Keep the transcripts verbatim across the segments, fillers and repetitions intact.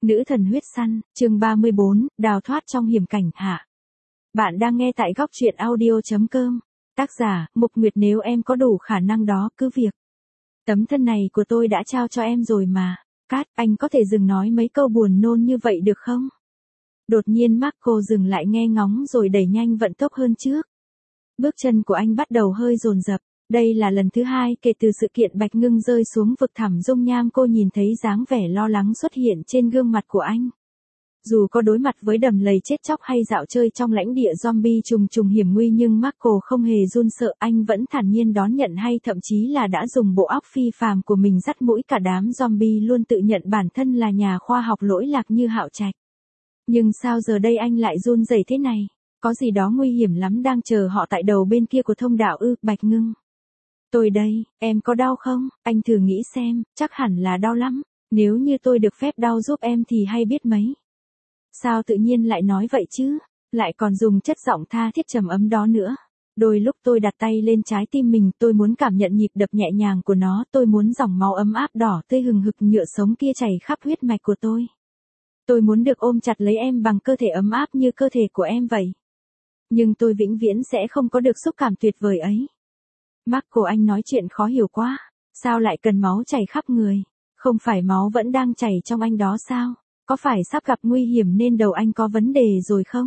Nữ thần huyết săn, chương ba mươi bốn, đào thoát trong hiểm cảnh hạ. Bạn đang nghe tại góc truyện audio chấm com. Tác giả, Mục Nguyệt. Nếu em có đủ khả năng đó, cứ việc. Tấm thân này của tôi đã trao cho em rồi mà. Cát, anh có thể dừng nói mấy câu buồn nôn như vậy được không? Đột nhiên Marco dừng lại nghe ngóng rồi đẩy nhanh vận tốc hơn trước. Bước chân của anh bắt đầu hơi dồn dập. Đây là lần thứ hai kể từ sự kiện Bạch Ngưng rơi xuống vực thẳm dung nham, cô nhìn thấy dáng vẻ lo lắng xuất hiện trên gương mặt của anh. Dù có đối mặt với đầm lầy chết chóc hay dạo chơi trong lãnh địa zombie trùng trùng hiểm nguy, nhưng Marco không hề run sợ, anh vẫn thản nhiên đón nhận, hay thậm chí là đã dùng bộ óc phi phàm của mình dắt mũi cả đám zombie, luôn tự nhận bản thân là nhà khoa học lỗi lạc như Hạo Trạch. Nhưng sao giờ đây anh lại run rẩy thế này? Có gì đó nguy hiểm lắm đang chờ họ tại đầu bên kia của thông đạo ư? Bạch Ngưng. Tôi đây, em có đau không? Anh thử nghĩ xem, chắc hẳn là đau lắm. Nếu như tôi được phép đau giúp em thì hay biết mấy. Sao tự nhiên lại nói vậy chứ? Lại còn dùng chất giọng tha thiết trầm ấm đó nữa. Đôi lúc tôi đặt tay lên trái tim mình, tôi muốn cảm nhận nhịp đập nhẹ nhàng của nó, tôi muốn dòng máu ấm áp đỏ tươi hừng hực nhựa sống kia chảy khắp huyết mạch của tôi. Tôi muốn được ôm chặt lấy em bằng cơ thể ấm áp như cơ thể của em vậy. Nhưng tôi vĩnh viễn sẽ không có được xúc cảm tuyệt vời ấy. Marco, anh nói chuyện khó hiểu quá. Sao lại cần máu chảy khắp người? Không phải máu vẫn đang chảy trong anh đó sao? Có phải sắp gặp nguy hiểm nên đầu anh có vấn đề rồi không?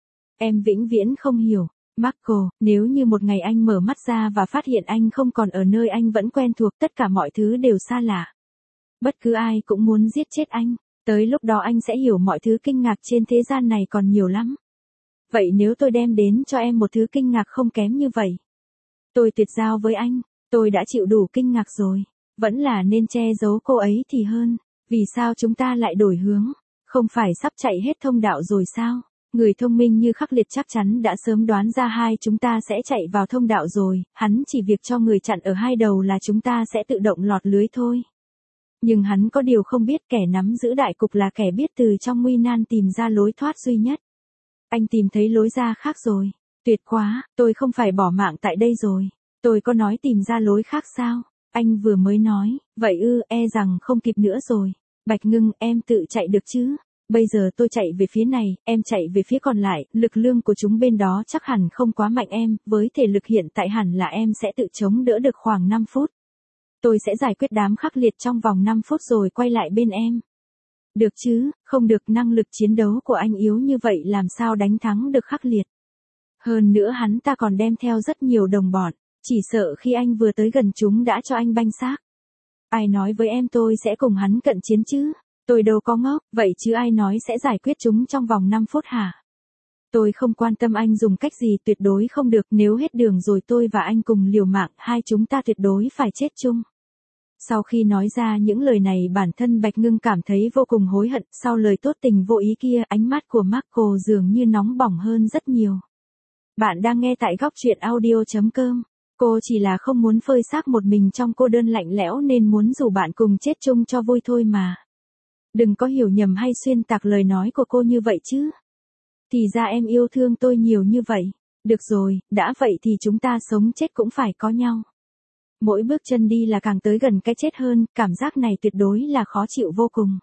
Em vĩnh viễn không hiểu. Marco, nếu như một ngày anh mở mắt ra và phát hiện anh không còn ở nơi anh vẫn quen thuộc, tất cả mọi thứ đều xa lạ. Bất cứ ai cũng muốn giết chết anh. Tới lúc đó anh sẽ hiểu mọi thứ kinh ngạc trên thế gian này còn nhiều lắm. Vậy nếu tôi đem đến cho em một thứ kinh ngạc không kém như vậy? Tôi tuyệt giao với anh, tôi đã chịu đủ kinh ngạc rồi, vẫn là nên che giấu cô ấy thì hơn. Vì sao chúng ta lại đổi hướng? Không phải sắp chạy hết thông đạo rồi sao? Người thông minh như Khắc Liệt chắc chắn đã sớm đoán ra hai chúng ta sẽ chạy vào thông đạo rồi, hắn chỉ việc cho người chặn ở hai đầu là chúng ta sẽ tự động lọt lưới thôi. Nhưng hắn có điều không biết, kẻ nắm giữ đại cục là kẻ biết từ trong nguy nan tìm ra lối thoát duy nhất. Anh tìm thấy lối ra khác rồi. Tuyệt quá, tôi không phải bỏ mạng tại đây rồi. Tôi có nói tìm ra lối khác sao? Anh vừa mới nói, vậy ư, e rằng không kịp nữa rồi. Bạch Ngưng, em tự chạy được chứ? Bây giờ tôi chạy về phía này, em chạy về phía còn lại, lực lượng của chúng bên đó chắc hẳn không quá mạnh em, với thể lực hiện tại hẳn là em sẽ tự chống đỡ được khoảng năm phút. Tôi sẽ giải quyết đám Khắc Liệt trong vòng năm phút rồi quay lại bên em. Được chứ? Không được, năng lực chiến đấu của anh yếu như vậy làm sao đánh thắng được Khắc Liệt. Hơn nữa hắn ta còn đem theo rất nhiều đồng bọn, chỉ sợ khi anh vừa tới gần chúng đã cho anh banh xác. Ai nói với em tôi sẽ cùng hắn cận chiến chứ? Tôi đâu có ngốc, vậy chứ ai nói sẽ giải quyết chúng trong vòng năm phút hả? Tôi không quan tâm anh dùng cách gì, tuyệt đối không được, nếu hết đường rồi tôi và anh cùng liều mạng, hai chúng ta tuyệt đối phải chết chung. Sau khi nói ra những lời này, bản thân Bạch Ngưng cảm thấy vô cùng hối hận, sau lời tốt tình vô ý kia, ánh mắt của Marco dường như nóng bỏng hơn rất nhiều. Bạn đang nghe tại góc truyện audio chấm com. Cô chỉ là không muốn phơi xác một mình trong cô đơn lạnh lẽo nên muốn rủ bạn cùng chết chung cho vui thôi mà. Đừng có hiểu nhầm hay xuyên tạc lời nói của cô như vậy chứ. Thì ra em yêu thương tôi nhiều như vậy. Được rồi, đã vậy thì chúng ta sống chết cũng phải có nhau. Mỗi bước chân đi là càng tới gần cái chết hơn, cảm giác này tuyệt đối là khó chịu vô cùng.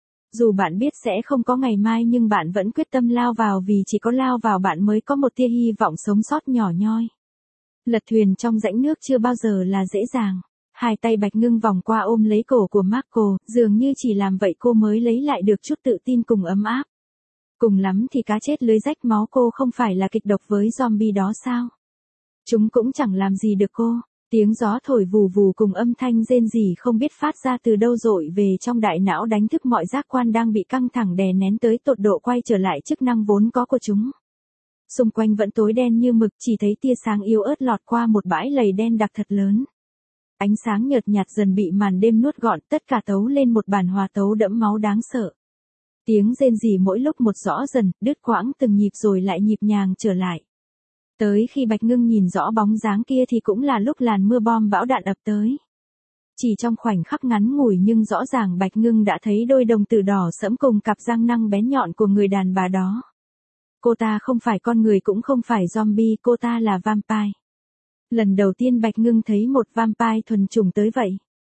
Dù bạn biết sẽ không có ngày mai nhưng bạn vẫn quyết tâm lao vào, vì chỉ có lao vào bạn mới có một tia hy vọng sống sót nhỏ nhoi. Lật thuyền trong rãnh nước chưa bao giờ là dễ dàng. Hai tay Bạch Ngưng vòng qua ôm lấy cổ của Marco, dường như chỉ làm vậy cô mới lấy lại được chút tự tin cùng ấm áp. Cùng lắm thì cá chết lưới rách máu, cô không phải là kịch độc với zombie đó sao? Chúng cũng chẳng làm gì được cô. Tiếng gió thổi vù vù cùng âm thanh rên rỉ không biết phát ra từ đâu dội về trong đại não, đánh thức mọi giác quan đang bị căng thẳng đè nén tới tột độ, quay trở lại chức năng vốn có của chúng. Xung quanh vẫn tối đen như mực, chỉ thấy tia sáng yếu ớt lọt qua một bãi lầy đen đặc thật lớn. Ánh sáng nhợt nhạt dần bị màn đêm nuốt gọn, tất cả tấu lên một bản hòa tấu đẫm máu đáng sợ. Tiếng rên rỉ mỗi lúc một rõ dần, đứt quãng từng nhịp rồi lại nhịp nhàng trở lại. Tới khi Bạch Ngưng nhìn rõ bóng dáng kia thì cũng là lúc làn mưa bom bão đạn ập tới. Chỉ trong khoảnh khắc ngắn ngủi nhưng rõ ràng Bạch Ngưng đã thấy đôi đồng tử đỏ sẫm cùng cặp răng nanh bén nhọn của người đàn bà đó. Cô ta không phải con người cũng không phải zombie, cô ta là vampire. Lần đầu tiên Bạch Ngưng thấy một vampire thuần chủng tới vậy.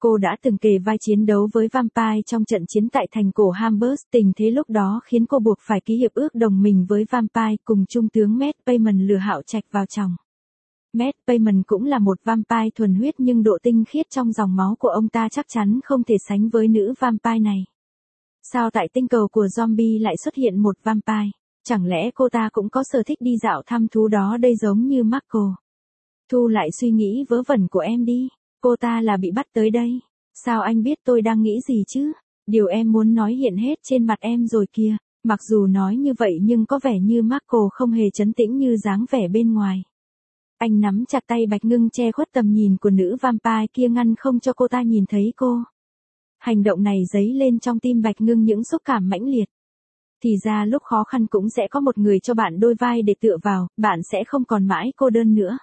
Cô đã từng kề vai chiến đấu với vampire trong trận chiến tại thành cổ Hamburg, tình thế lúc đó khiến cô buộc phải ký hiệp ước đồng minh với vampire cùng trung tướng Matt Damon lừa Hạo Trạch vào chồng. Matt Damon cũng là một vampire thuần huyết nhưng độ tinh khiết trong dòng máu của ông ta chắc chắn không thể sánh với nữ vampire này. Sao tại tinh cầu của zombie lại xuất hiện một vampire? Chẳng lẽ cô ta cũng có sở thích đi dạo thăm thú đó đây giống như Marco? Thu lại suy nghĩ vớ vẩn của em đi. Cô ta là bị bắt tới đây. Sao anh biết tôi đang nghĩ gì chứ? Điều em muốn nói hiện hết trên mặt em rồi kìa. Mặc dù nói như vậy nhưng có vẻ như Marco không hề trấn tĩnh như dáng vẻ bên ngoài. Anh nắm chặt tay Bạch Ngưng che khuất tầm nhìn của nữ vampire kia ngăn không cho cô ta nhìn thấy cô. Hành động này dấy lên trong tim Bạch Ngưng những xúc cảm mãnh liệt. Thì ra lúc khó khăn cũng sẽ có một người cho bạn đôi vai để tựa vào, bạn sẽ không còn mãi cô đơn nữa.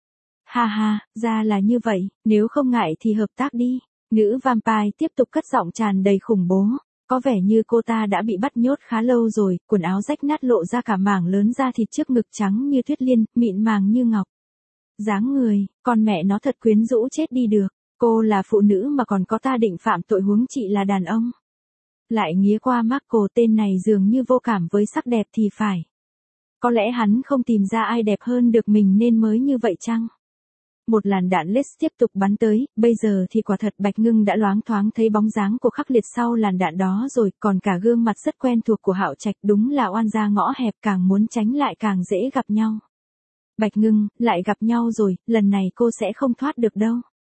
Ha ha, ra là như vậy, nếu không ngại thì hợp tác đi. Nữ vampire tiếp tục cất giọng tràn đầy khủng bố. Có vẻ như cô ta đã bị bắt nhốt khá lâu rồi, quần áo rách nát lộ ra cả mảng lớn da thịt trước ngực trắng như tuyết liên, mịn màng như ngọc. Dáng người, con mẹ nó thật quyến rũ chết đi được. Cô là phụ nữ mà còn có ta định phạm tội huống chị là đàn ông. Lại nghía qua Marco, tên này dường như vô cảm với sắc đẹp thì phải. Có lẽ hắn không tìm ra ai đẹp hơn được mình nên mới như vậy chăng? Một làn đạn laser tiếp tục bắn tới, bây giờ thì quả thật Bạch Ngưng đã loáng thoáng thấy bóng dáng của Khắc Liệt sau làn đạn đó rồi, còn cả gương mặt rất quen thuộc của Hạo Trạch, đúng là oan gia ngõ hẹp, càng muốn tránh lại càng dễ gặp nhau. Bạch Ngưng, lại gặp nhau rồi, lần này cô sẽ không thoát được đâu.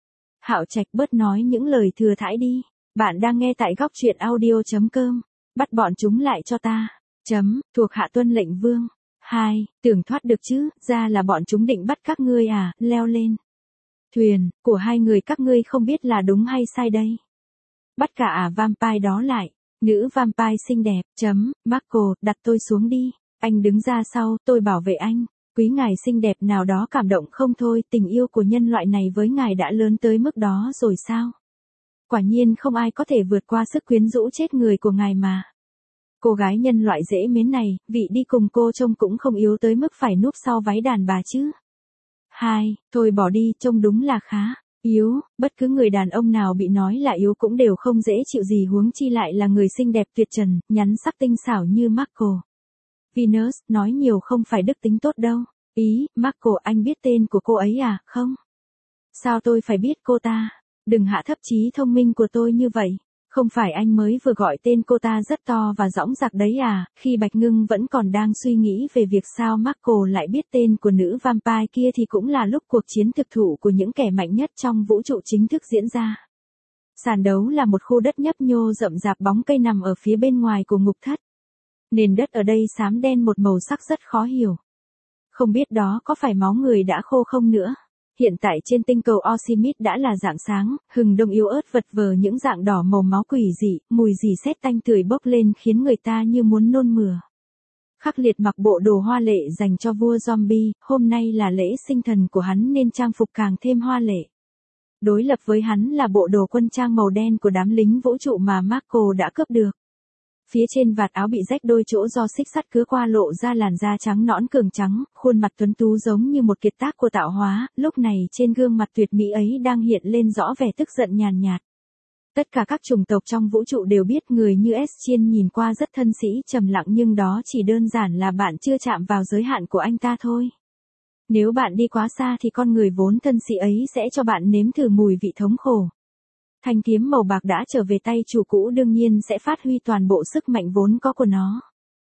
Hạo Trạch bớt nói những lời thừa thãi đi. Bạn đang nghe tại góc truyện audio chấm com. Bắt bọn chúng lại cho ta. Chấm, thuộc hạ tuân lệnh vương. Hai, tưởng thoát được chứ, ra là bọn chúng định bắt các ngươi à, leo lên. Thuyền, của hai người các ngươi không biết là đúng hay sai đây. Bắt cả à vampire đó lại. Nữ vampire xinh đẹp, chấm, Marco, đặt tôi xuống đi. Anh đứng ra sau, tôi bảo vệ anh. Quý ngài xinh đẹp nào đó cảm động không thôi, tình yêu của nhân loại này với ngài đã lớn tới mức đó rồi sao? Quả nhiên không ai có thể vượt qua sức quyến rũ chết người của ngài mà. Cô gái nhân loại dễ mến này, vị đi cùng cô trông cũng không yếu tới mức phải núp sau váy đàn bà chứ. Hai, thôi bỏ đi, trông đúng là khá yếu, bất cứ người đàn ông nào bị nói là yếu cũng đều không dễ chịu gì, huống chi lại là người xinh đẹp tuyệt trần, nhắn sắc tinh xảo như Marco. Venus, nói nhiều không phải đức tính tốt đâu. Ý, Marco, anh biết tên của cô ấy à, không? Sao tôi phải biết cô ta? Đừng hạ thấp trí thông minh của tôi như vậy. Không phải anh mới vừa gọi tên cô ta rất to và dõng dạc đấy à? Khi Bạch Ngưng vẫn còn đang suy nghĩ về việc sao Marco lại biết tên của nữ vampire kia thì cũng là lúc cuộc chiến thực thụ của những kẻ mạnh nhất trong vũ trụ chính thức diễn ra. Sàn đấu là một khu đất nhấp nhô rậm rạp, bóng cây nằm ở phía bên ngoài của ngục thất. Nền đất ở đây xám đen một màu sắc rất khó hiểu. Không biết đó có phải máu người đã khô không nữa. Hiện tại trên tinh cầu Osimit đã là rạng sáng, hừng đông yếu ớt vật vờ những dạng đỏ màu máu quỷ dị, mùi dì xét tanh tưởi bốc lên khiến người ta như muốn nôn mửa. Khắc Liệt mặc bộ đồ hoa lệ dành cho vua zombie, hôm nay là lễ sinh thần của hắn nên trang phục càng thêm hoa lệ. Đối lập với hắn là bộ đồ quân trang màu đen của đám lính vũ trụ mà Marco đã cướp được. Phía trên vạt áo bị rách đôi chỗ do xích sắt cứa qua lộ ra làn da trắng nõn cường trắng, khuôn mặt tuấn tú giống như một kiệt tác của tạo hóa, lúc này trên gương mặt tuyệt mỹ ấy đang hiện lên rõ vẻ tức giận nhàn nhạt. Tất cả các chủng tộc trong vũ trụ đều biết người như Eschiên nhìn qua rất thân sĩ trầm lặng nhưng đó chỉ đơn giản là bạn chưa chạm vào giới hạn của anh ta thôi. Nếu bạn đi quá xa thì con người vốn thân sĩ ấy sẽ cho bạn nếm thử mùi vị thống khổ. Thanh kiếm màu bạc đã trở về tay chủ cũ đương nhiên sẽ phát huy toàn bộ sức mạnh vốn có của nó.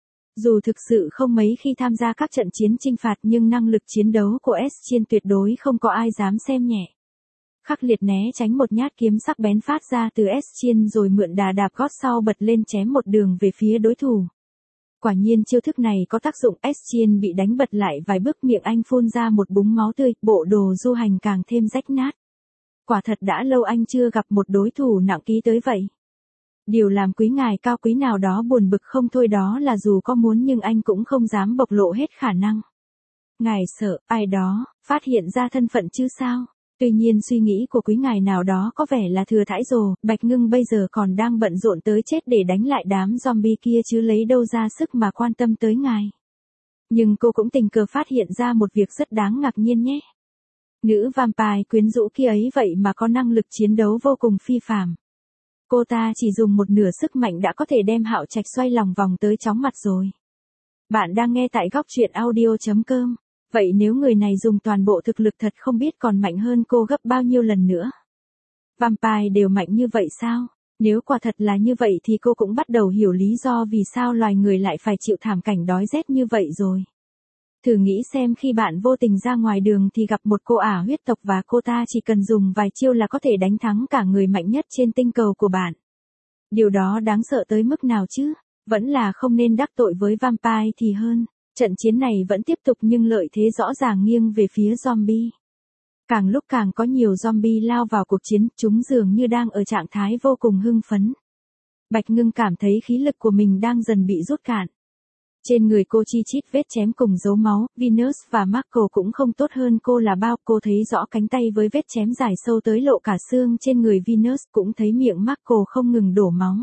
Dù thực sự không mấy khi tham gia các trận chiến chinh phạt nhưng năng lực chiến đấu của Eschiên tuyệt đối không có ai dám xem nhẹ. Khắc Liệt né tránh một nhát kiếm sắc bén phát ra từ Eschiên rồi mượn đà đạp gót sau bật lên chém một đường về phía đối thủ. Quả nhiên chiêu thức này có tác dụng, Eschiên bị đánh bật lại vài bước, miệng anh phun ra một búng máu tươi, bộ đồ du hành càng thêm rách nát. Quả thật đã lâu anh chưa gặp một đối thủ nặng ký tới vậy. Điều làm quý ngài cao quý nào đó buồn bực không thôi đó là dù có muốn nhưng anh cũng không dám bộc lộ hết khả năng. Ngài sợ ai đó phát hiện ra thân phận chứ sao? Tuy nhiên suy nghĩ của quý ngài nào đó có vẻ là thừa thãi rồi, Bạch Ngưng bây giờ còn đang bận rộn tới chết để đánh lại đám zombie kia chứ lấy đâu ra sức mà quan tâm tới ngài. Nhưng cô cũng tình cờ phát hiện ra một việc rất đáng ngạc nhiên nhé. Nữ vampire quyến rũ kia ấy vậy mà có năng lực chiến đấu vô cùng phi phàm. Cô ta chỉ dùng một nửa sức mạnh đã có thể đem Hạo Trạch xoay lòng vòng tới chóng mặt rồi. Bạn đang nghe tại góc truyện audio.com. Vậy nếu người này dùng toàn bộ thực lực thật không biết còn mạnh hơn cô gấp bao nhiêu lần nữa. Vampire đều mạnh như vậy sao? Nếu quả thật là như vậy thì cô cũng bắt đầu hiểu lý do vì sao loài người lại phải chịu thảm cảnh đói rét như vậy rồi. Thử nghĩ xem khi bạn vô tình ra ngoài đường thì gặp một cô ả huyết tộc và cô ta chỉ cần dùng vài chiêu là có thể đánh thắng cả người mạnh nhất trên tinh cầu của bạn. Điều đó đáng sợ tới mức nào chứ? Vẫn là không nên đắc tội với vampire thì hơn. Trận chiến này vẫn tiếp tục nhưng lợi thế rõ ràng nghiêng về phía zombie. Càng lúc càng có nhiều zombie lao vào cuộc chiến, chúng dường như đang ở trạng thái vô cùng hưng phấn. Bạch Ngưng cảm thấy khí lực của mình đang dần bị rút cạn. Trên người cô chi chít vết chém cùng dấu máu, Venus và Marco cũng không tốt hơn cô là bao. Cô thấy rõ cánh tay với vết chém dài sâu tới lộ cả xương trên người Venus, cũng thấy miệng Marco không ngừng đổ máu.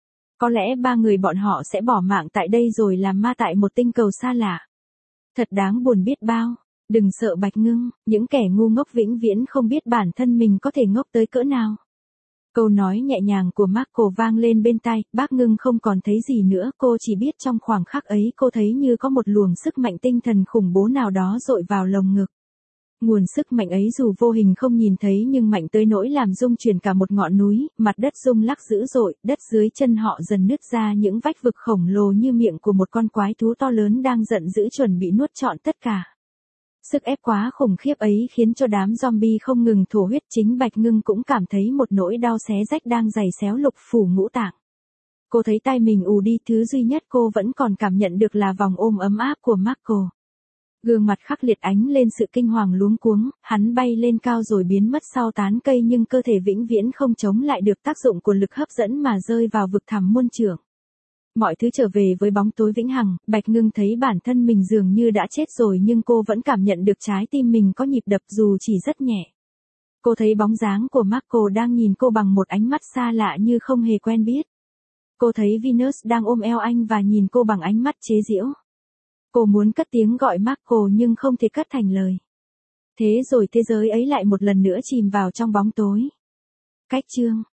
Có lẽ ba người bọn họ sẽ bỏ mạng tại đây rồi làm ma tại một tinh cầu xa lạ. Thật đáng buồn biết bao. Đừng sợ Bạch Ngưng, những kẻ ngu ngốc vĩnh viễn không biết bản thân mình có thể ngốc tới cỡ nào. Câu nói nhẹ nhàng của Marco vang lên bên tai, bác Ngưng không còn thấy gì nữa, cô chỉ biết trong khoảng khắc ấy cô thấy như có một luồng sức mạnh tinh thần khủng bố nào đó dội vào lồng ngực. Nguồn sức mạnh ấy dù vô hình không nhìn thấy nhưng mạnh tới nỗi làm rung chuyển cả một ngọn núi, mặt đất rung lắc dữ dội, đất dưới chân họ dần nứt ra những vách vực khổng lồ như miệng của một con quái thú to lớn đang giận dữ chuẩn bị nuốt trọn tất cả. Sức ép quá khủng khiếp ấy khiến cho đám zombie không ngừng thổ huyết, chính Bạch Ngưng cũng cảm thấy một nỗi đau xé rách đang giày xéo lục phủ ngũ tạng. Cô thấy tai mình ù đi, thứ duy nhất cô vẫn còn cảm nhận được là vòng ôm ấm áp của Marco. Gương mặt khắc liệt ánh lên sự kinh hoàng luống cuống, hắn bay lên cao rồi biến mất sau tán cây nhưng cơ thể vĩnh viễn không chống lại được tác dụng của lực hấp dẫn mà rơi vào vực thẳm muôn trượng. Mọi thứ trở về với bóng tối vĩnh hằng, Bạch Ngưng thấy bản thân mình dường như đã chết rồi nhưng cô vẫn cảm nhận được trái tim mình có nhịp đập dù chỉ rất nhẹ. Cô thấy bóng dáng của Marco đang nhìn cô bằng một ánh mắt xa lạ như không hề quen biết. Cô thấy Venus đang ôm eo anh và nhìn cô bằng ánh mắt chế giễu. Cô muốn cất tiếng gọi Marco nhưng không thể cất thành lời. Thế rồi thế giới ấy lại một lần nữa chìm vào trong bóng tối. Cách chương